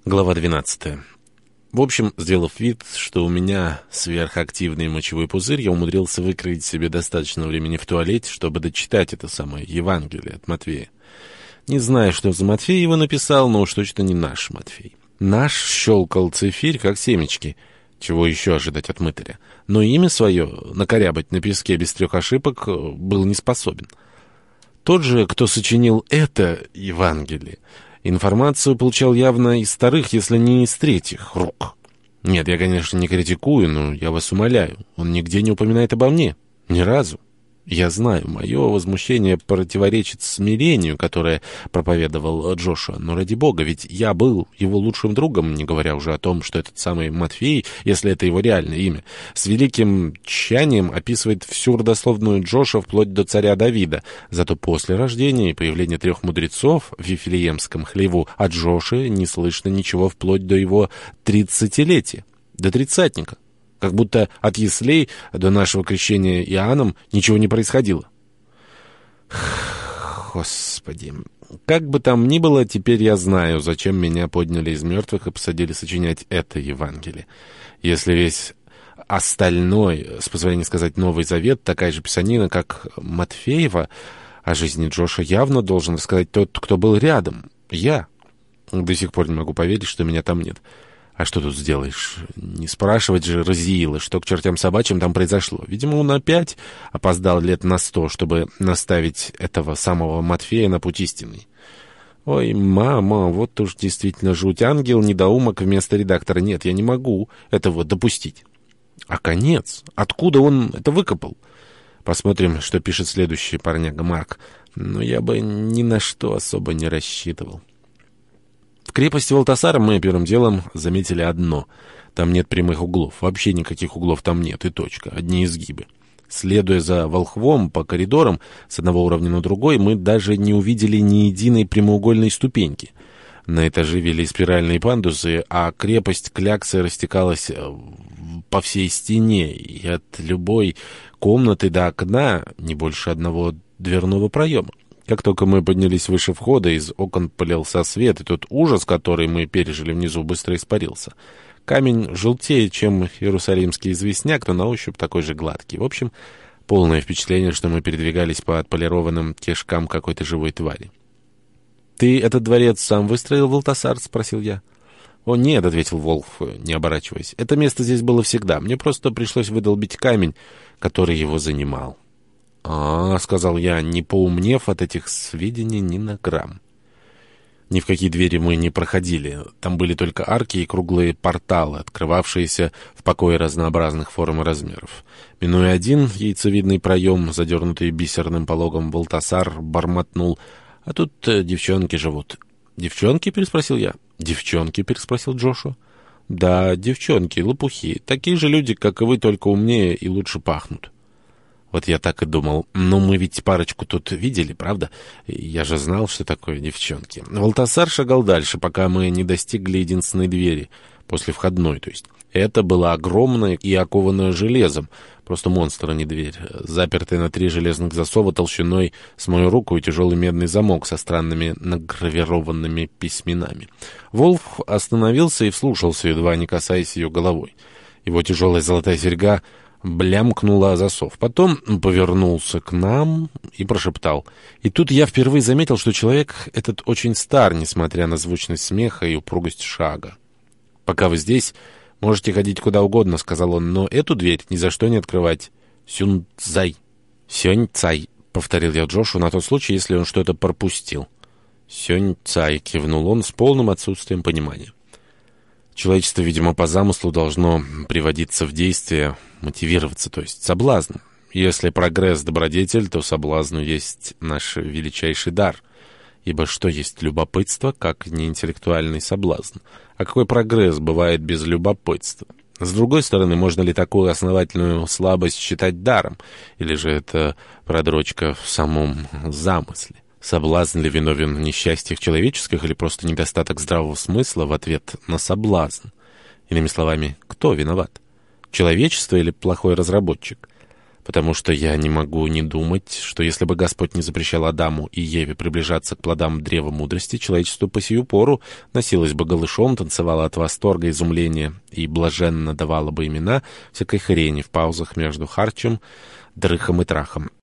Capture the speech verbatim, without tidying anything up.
Глава двенадцатая. В общем, сделав вид, что у меня сверхактивный мочевой пузырь, я умудрился выкроить себе достаточно времени в туалете, чтобы дочитать это самое Евангелие от Матфея. Не знаю, что за Матфей его написал, но уж точно не наш Матфей. Наш щелкал цифирь, как семечки. Чего еще ожидать от мытаря? Но имя свое накорябать на песке без трех ошибок был не способен. Тот же, кто сочинил это Евангелие, информацию получал явно из вторых, если не из третьих рук. Нет, я, конечно, не критикую, но я вас умоляю, он нигде не упоминает обо мне. Ни разу. Я знаю, мое возмущение противоречит смирению, которое проповедовал Джошуа, но ради бога, ведь я был его лучшим другом, не говоря уже о том, что этот самый Матфей, если это его реальное имя, с великим тщанием описывает всю родословную Джошуа вплоть до царя Давида. Зато после рождения и появления трех мудрецов в Вифлеемском хлеву от Джошуа не слышно ничего вплоть до его тридцатилетия, до тридцатника. Как будто от яслей до нашего крещения Иоанном ничего не происходило. Господи, как бы там ни было, теперь я знаю, зачем меня подняли из мертвых и посадили сочинять это Евангелие. Если весь остальной, с позволения сказать, Новый Завет, такая же писанина, как Матфеева, о жизни Джоша явно должен рассказать тот, кто был рядом. Я. До сих пор не могу поверить, что меня там нет. А что тут сделаешь? Не спрашивать же Разиила, что к чертям собачьим там произошло. Видимо, он опять опоздал лет на сто, чтобы наставить этого самого Матфея на путь истинный. Ой, мама, вот уж действительно жуть. Ангел-недоумок вместо редактора. Нет, я не могу этого допустить. А конец? Откуда он это выкопал? Посмотрим, что пишет следующий парняга Марк. Но я бы ни на что особо не рассчитывал. В крепости Валтасара мы первым делом заметили одно. Там нет прямых углов. Вообще никаких углов там нет, и точка. Одни изгибы. Следуя за волхвом по коридорам с одного уровня на другой, мы даже не увидели ни единой прямоугольной ступеньки. На этаже вели спиральные пандусы, а крепость кляксы растекалась по всей стене, и от любой комнаты до окна не больше одного дверного проема. Как только мы поднялись выше входа, из окон полился свет, и тот ужас, который мы пережили внизу, быстро испарился. Камень желтее, чем иерусалимский известняк, но на ощупь такой же гладкий. В общем, полное впечатление, что мы передвигались по отполированным кишкам какой-то живой твари. «Ты этот дворец сам выстроил, Валтасар?» — спросил я. «О, нет», — ответил Волх, не оборачиваясь. «Это место здесь было всегда. Мне просто пришлось выдолбить камень, который его занимал». «А, — сказал я, не поумнев от этих сведений ни на грамм. Ни в какие двери мы не проходили. Там были только арки и круглые порталы, открывавшиеся в покое разнообразных форм и размеров. Минуя один яйцевидный проем, задернутый бисерным пологом, Валтасар бормотнул: «А тут э, девчонки живут». «Девчонки?» — переспросил я. «Девчонки?» — переспросил Джошуа. «Да, девчонки, лопухи. Такие же люди, как и вы, только умнее и лучше пахнут». Вот я так и думал. Ну, мы ведь парочку тут видели, правда? Я же знал, что такое девчонки. Валтасар шагал дальше, пока мы не достигли единственной двери, после входной, то есть. Это была огромная и окованная железом, просто монстр, а не дверь, запертая на три железных засова толщиной с мою руку и тяжелый медный замок со странными награвированными письменами. Волф остановился и вслушался, едва не касаясь ее головой. Его тяжелая золотая серьга блямкнула о засов. Потом повернулся к нам и прошептал. И тут я впервые заметил, что человек этот очень стар, несмотря на звучность смеха и упругость шага. «Пока вы здесь, можете ходить куда угодно», — сказал он, — «но эту дверь ни за что не открывать. Сюнь-цай». «Сюнь-цай», — повторил я Джошу на тот случай, если он что-то пропустил. «Сюнь-цай», — кивнул он с полным отсутствием понимания. Человечество, видимо, по замыслу должно приводиться в действие, мотивироваться, то есть соблазн. Если прогресс — добродетель, то соблазну есть наш величайший дар. Ибо что есть любопытство, как неинтеллектуальный соблазн? А какой прогресс бывает без любопытства? С другой стороны, можно ли такую основательную слабость считать даром? Или же это продрочка в самом замысле? Соблазн ли виновен в несчастьях человеческих или просто недостаток здравого смысла в ответ на соблазн? Иными словами, кто виноват? Человечество или плохой разработчик? потому что я не могу не думать, что если бы Господь не запрещал Адаму и Еве приближаться к плодам древа мудрости, человечество по сию пору носилось бы голышом, танцевало от восторга, изумления и блаженно давало бы имена всякой хрени в паузах между харчем, дрыхом и трахом.